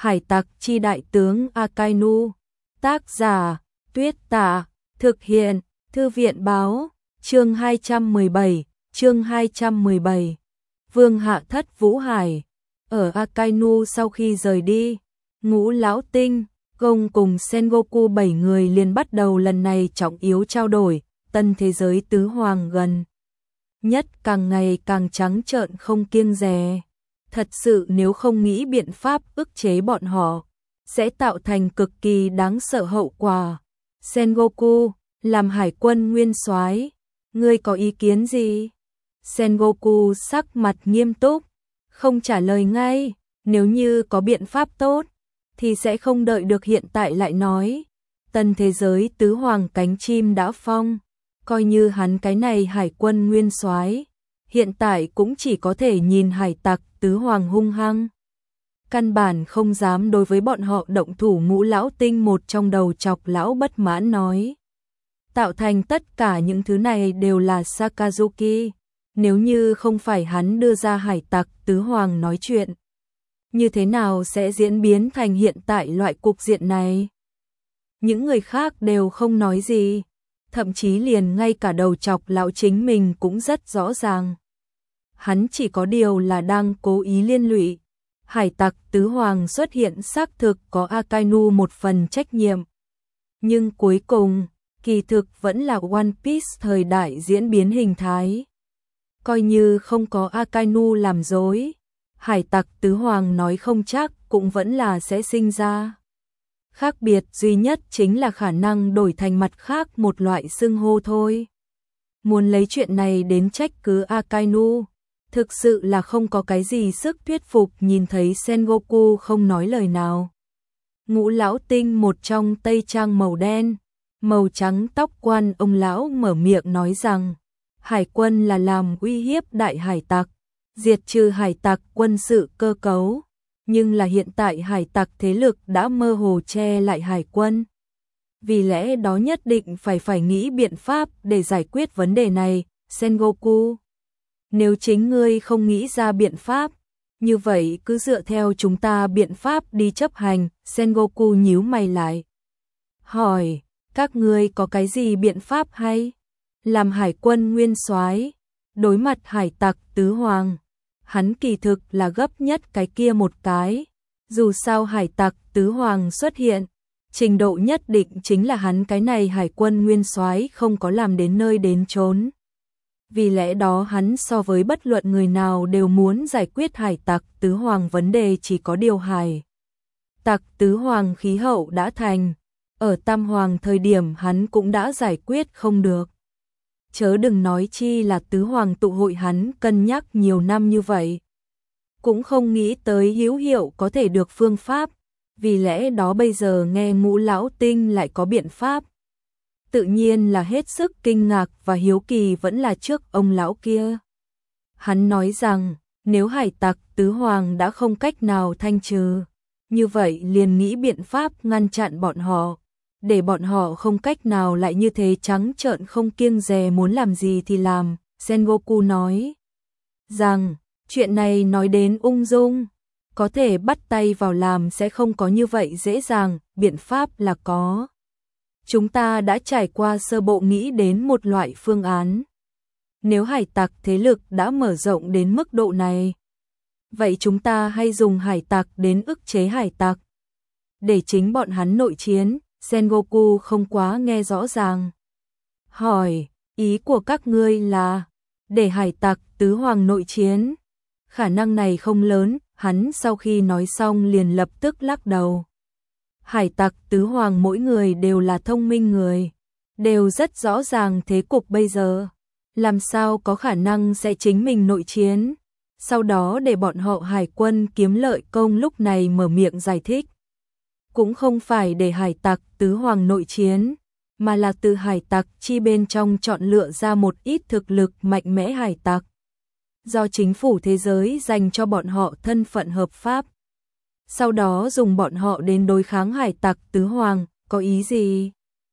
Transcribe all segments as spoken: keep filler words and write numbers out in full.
Hải tặc chi đại tướng Akainu. Tác giả Tuyết Tà. Thực hiện Thư viện Báo. Chương hai trăm mười bảy. Chương hai trăm mười bảy. Vương Hạ Thất Vũ Hải. Ở Akainu sau khi rời đi, Ngũ Lão Tinh, Gong cùng Sengoku bảy người liền bắt đầu lần này trọng yếu trao đổi. Tân thế giới tứ hoàng gần nhất càng ngày càng trắng trợn không kiêng dè. Thật sự nếu không nghĩ biện pháp ức chế bọn họ, sẽ tạo thành cực kỳ đáng sợ hậu quả. Sengoku, làm hải quân nguyên soái, ngươi có ý kiến gì? Sengoku sắc mặt nghiêm túc, không trả lời ngay. Nếu như có biện pháp tốt, thì sẽ không đợi được hiện tại lại nói. Tân thế giới tứ hoàng cánh chim đã phong, coi như hắn cái này hải quân nguyên soái, hiện tại cũng chỉ có thể nhìn hải tặc tứ hoàng hung hăng. Căn bản không dám đối với bọn họ động thủ. Ngũ Lão Tinh một trong đầu chọc lão bất mãn nói. Tạo thành tất cả những thứ này đều là Sakazuki. Nếu như không phải hắn đưa ra hải tặc tứ hoàng nói chuyện, như thế nào sẽ diễn biến thành hiện tại loại cục diện này? Những người khác đều không nói gì, thậm chí liền ngay cả đầu chọc lão chính mình cũng rất rõ ràng. Hắn chỉ có điều là đang cố ý liên lụy. Hải tặc tứ hoàng xuất hiện xác thực có Akainu một phần trách nhiệm. Nhưng cuối cùng, kỳ thực vẫn là One Piece thời đại diễn biến hình thái. Coi như không có Akainu làm dối, hải tặc tứ hoàng nói không chắc cũng vẫn là sẽ sinh ra. Khác biệt duy nhất chính là khả năng đổi thành mặt khác một loại xưng hô thôi. Muốn lấy chuyện này đến trách cứ Akainu, thực sự là không có cái gì sức thuyết phục. Nhìn thấy Sengoku không nói lời nào, Ngũ Lão Tinh một trong tây trang màu đen, màu trắng tóc quan ông lão mở miệng nói rằng, hải quân là làm uy hiếp đại hải tặc, diệt trừ hải tặc quân sự cơ cấu, nhưng là hiện tại hải tặc thế lực đã mơ hồ che lại hải quân. Vì lẽ đó nhất định phải phải nghĩ biện pháp để giải quyết vấn đề này. Sengoku, nếu chính ngươi không nghĩ ra biện pháp, như vậy cứ dựa theo chúng ta biện pháp đi chấp hành. Sengoku nhíu mày lại, hỏi, các ngươi có cái gì biện pháp hay? Làm hải quân nguyên soái, đối mặt hải tặc tứ hoàng, hắn kỳ thực là gấp nhất cái kia một cái. Dù sao hải tặc tứ hoàng xuất hiện, trình độ nhất định chính là hắn cái này hải quân nguyên soái không có làm đến nơi đến chốn. Vì lẽ đó hắn so với bất luận người nào đều muốn giải quyết hải tặc tứ hoàng vấn đề. Chỉ có điều hải tặc tứ hoàng khí hậu đã thành, ở tam hoàng thời điểm hắn cũng đã giải quyết không được, chớ đừng nói chi là tứ hoàng tụ hội. Hắn cân nhắc nhiều năm như vậy, cũng không nghĩ tới hữu hiệu có thể được phương pháp. Vì lẽ đó bây giờ nghe Ngũ Lão Tinh lại có biện pháp, tự nhiên là hết sức kinh ngạc và hiếu kỳ vẫn là trước ông lão kia. Hắn nói rằng, nếu hải tặc tứ hoàng đã không cách nào thanh trừ, như vậy liền nghĩ biện pháp ngăn chặn bọn họ, để bọn họ không cách nào lại như thế trắng trợn không kiêng dè muốn làm gì thì làm. Sengoku nói rằng, chuyện này nói đến ung dung, có thể bắt tay vào làm sẽ không có như vậy dễ dàng. Biện pháp là có. Chúng ta đã trải qua sơ bộ nghĩ đến một loại phương án. Nếu hải tặc thế lực đã mở rộng đến mức độ này, vậy chúng ta hay dùng hải tặc đến ức chế hải tặc, để chính bọn hắn nội chiến. Sengoku không quá nghe rõ ràng, hỏi, ý của các ngươi là để hải tặc tứ hoàng nội chiến? Khả năng này không lớn. Hắn sau khi nói xong liền lập tức lắc đầu. Hải tặc tứ hoàng mỗi người đều là thông minh người, đều rất rõ ràng thế cục bây giờ, làm sao có khả năng sẽ chính mình nội chiến, sau đó để bọn họ hải quân kiếm lợi công. Lúc này mở miệng giải thích, cũng không phải để hải tặc tứ hoàng nội chiến, mà là từ hải tặc chi bên trong chọn lựa ra một ít thực lực mạnh mẽ hải tặc, do chính phủ thế giới dành cho bọn họ thân phận hợp pháp, sau đó dùng bọn họ đến đối kháng hải tặc tứ hoàng. Có ý gì?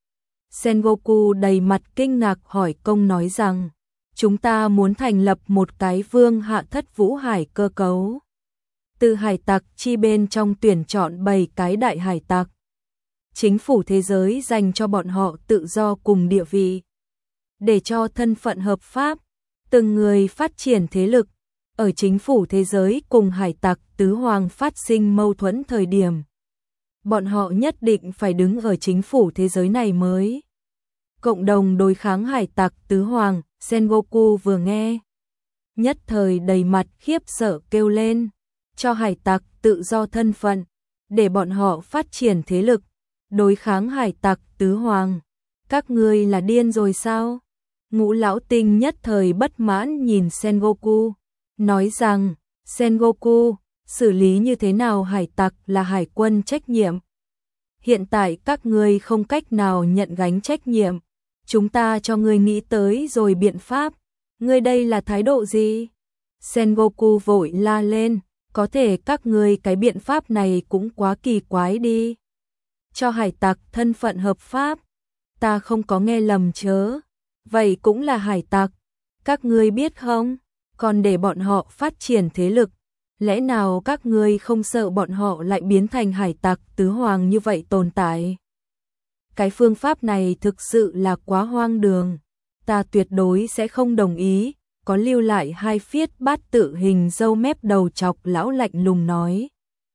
Sengoku đầy mặt kinh ngạc hỏi công nói rằng, chúng ta muốn thành lập một cái Vương Hạ Thất Vũ Hải cơ cấu. từ hải tặc chi bên trong tuyển chọn bảy cái đại hải tặc. Chính phủ thế giới dành cho bọn họ tự do cùng địa vị. Để cho thân phận hợp pháp, từng người phát triển thế lực. Ở chính phủ thế giới cùng hải tặc tứ hoàng phát sinh mâu thuẫn thời điểm. Bọn họ nhất định phải đứng ở chính phủ thế giới này mới. Cộng đồng đối kháng hải tặc tứ hoàng, Sengoku vừa nghe. Nhất thời đầy mặt khiếp sợ kêu lên. Cho hải tặc tự do thân phận, để bọn họ phát triển thế lực. Đối kháng hải tặc tứ hoàng. Các ngươi là điên rồi sao? Ngũ lão tinh nhất thời bất mãn nhìn Sengoku. Nói rằng, Sengoku, xử lý như thế nào hải tặc là hải quân trách nhiệm. Hiện tại các ngươi không cách nào nhận gánh trách nhiệm. Chúng ta cho ngươi nghĩ tới rồi biện pháp. Ngươi đây là thái độ gì? Sengoku vội la lên, có thể các ngươi cái biện pháp này cũng quá kỳ quái đi. Cho hải tặc thân phận hợp pháp. Ta không có nghe lầm chớ. Vậy cũng là hải tặc. Các ngươi biết không? Còn để bọn họ phát triển thế lực. Lẽ nào các ngươi không sợ bọn họ lại biến thành hải tặc tứ hoàng như vậy tồn tại? Cái phương pháp này thực sự là quá hoang đường. Ta tuyệt đối sẽ không đồng ý. Có lưu lại hai phiết bát tự hình râu mép đầu chọc lão lạnh lùng nói.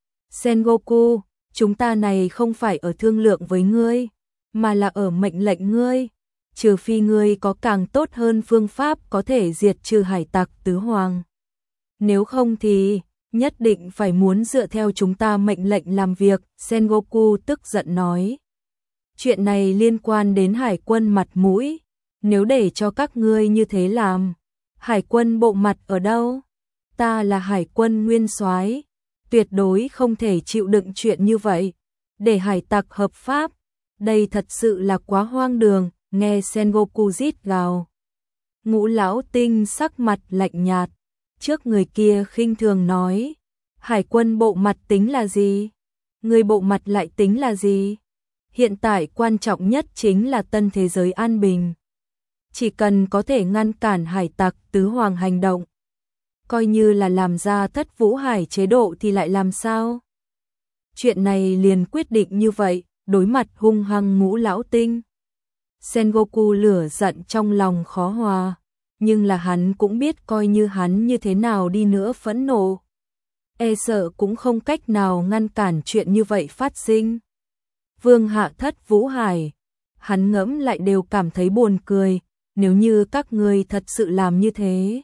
Sengoku, chúng ta này không phải ở thương lượng với ngươi, mà là ở mệnh lệnh ngươi. Trừ phi ngươi có càng tốt hơn phương pháp có thể diệt trừ hải tặc tứ hoàng. Nếu không thì, nhất định phải muốn dựa theo chúng ta mệnh lệnh làm việc, Sengoku tức giận nói. Chuyện này liên quan đến hải quân mặt mũi, nếu để cho các ngươi như thế làm, hải quân bộ mặt ở đâu? Ta là hải quân nguyên soái, tuyệt đối không thể chịu đựng chuyện như vậy, để hải tặc hợp pháp, đây thật sự là quá hoang đường. Nghe Sengoku rít gào. Ngũ lão tinh sắc mặt lạnh nhạt. Trước người kia khinh thường nói. Hải quân bộ mặt tính là gì? Người bộ mặt lại tính là gì? Hiện tại quan trọng nhất chính là tân thế giới an bình. Chỉ cần có thể ngăn cản hải tặc tứ hoàng hành động. Coi như là làm ra thất vũ hải chế độ thì lại làm sao? Chuyện này liền quyết định như vậy. Đối mặt hung hăng ngũ lão tinh. Sengoku lửa giận trong lòng khó hòa, nhưng là hắn cũng biết coi như hắn như thế nào đi nữa phẫn nộ. E sợ cũng không cách nào ngăn cản chuyện như vậy phát sinh. Vương hạ thất vũ hải, hắn ngẫm lại đều cảm thấy buồn cười, nếu như các ngươi thật sự làm như thế.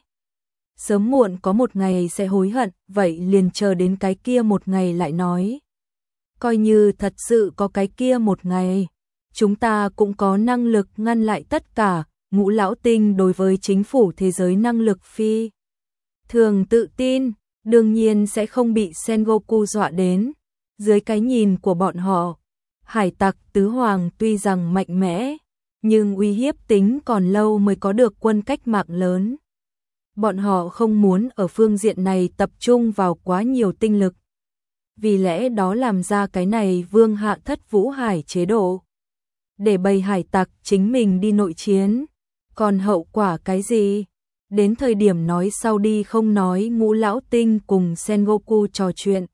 Sớm muộn có một ngày sẽ hối hận, vậy liền chờ đến cái kia một ngày lại nói. Coi như thật sự có cái kia một ngày. Chúng ta cũng có năng lực ngăn lại tất cả, ngũ lão tinh đối với chính phủ thế giới năng lực phi. Thường tự tin, đương nhiên sẽ không bị Sengoku dọa đến. Dưới cái nhìn của bọn họ, hải tặc tứ hoàng tuy rằng mạnh mẽ, nhưng uy hiếp tính còn lâu mới có được quân cách mạng lớn. Bọn họ không muốn ở phương diện này tập trung vào quá nhiều tinh lực. Vì lẽ đó làm ra cái này vương hạ thất vũ hải chế độ. Để bầy hải tặc chính mình đi nội chiến. Còn hậu quả cái gì? Đến thời điểm nói sau đi không nói. Ngũ lão tinh cùng Sengoku trò chuyện.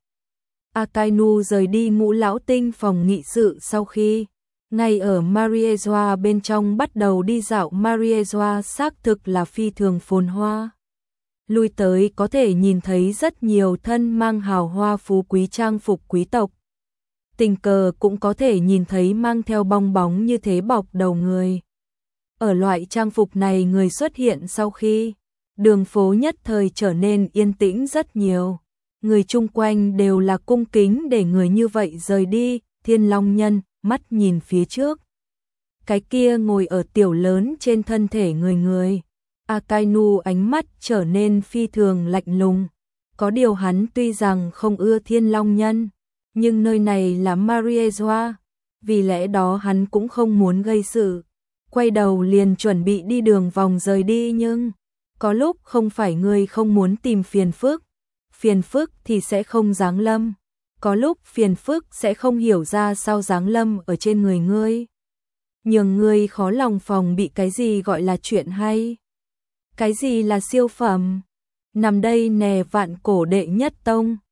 Akainu rời đi ngũ lão tinh phòng nghị sự sau khi ngay ở Mariejoa bên trong bắt đầu đi dạo. Mariejoa xác thực là phi thường phồn hoa. Lui tới có thể nhìn thấy rất nhiều thân mang hào hoa phú quý trang phục quý tộc. Tình cờ cũng có thể nhìn thấy mang theo bong bóng như thế bọc đầu người. Ở loại trang phục này người xuất hiện sau khi đường phố nhất thời trở nên yên tĩnh rất nhiều. Người chung quanh đều là cung kính để người như vậy rời đi. Thiên Long Nhân mắt nhìn phía trước. Cái kia ngồi ở tiểu lớn trên thân thể người người. Akainu ánh mắt trở nên phi thường lạnh lùng. Có điều hắn tuy rằng không ưa Thiên Long Nhân, nhưng nơi này là Mariejoa, vì lẽ đó hắn cũng không muốn gây sự. Quay đầu liền chuẩn bị đi đường vòng rời đi, nhưng có lúc không phải ngươi không muốn tìm phiền phức, phiền phức thì sẽ không giáng lâm. Có lúc phiền phức sẽ không hiểu ra sao giáng lâm ở trên người ngươi. Nhường ngươi khó lòng phòng bị cái gì gọi là chuyện hay. Cái gì là siêu phẩm? Nằm đây nè vạn cổ đệ nhất tông.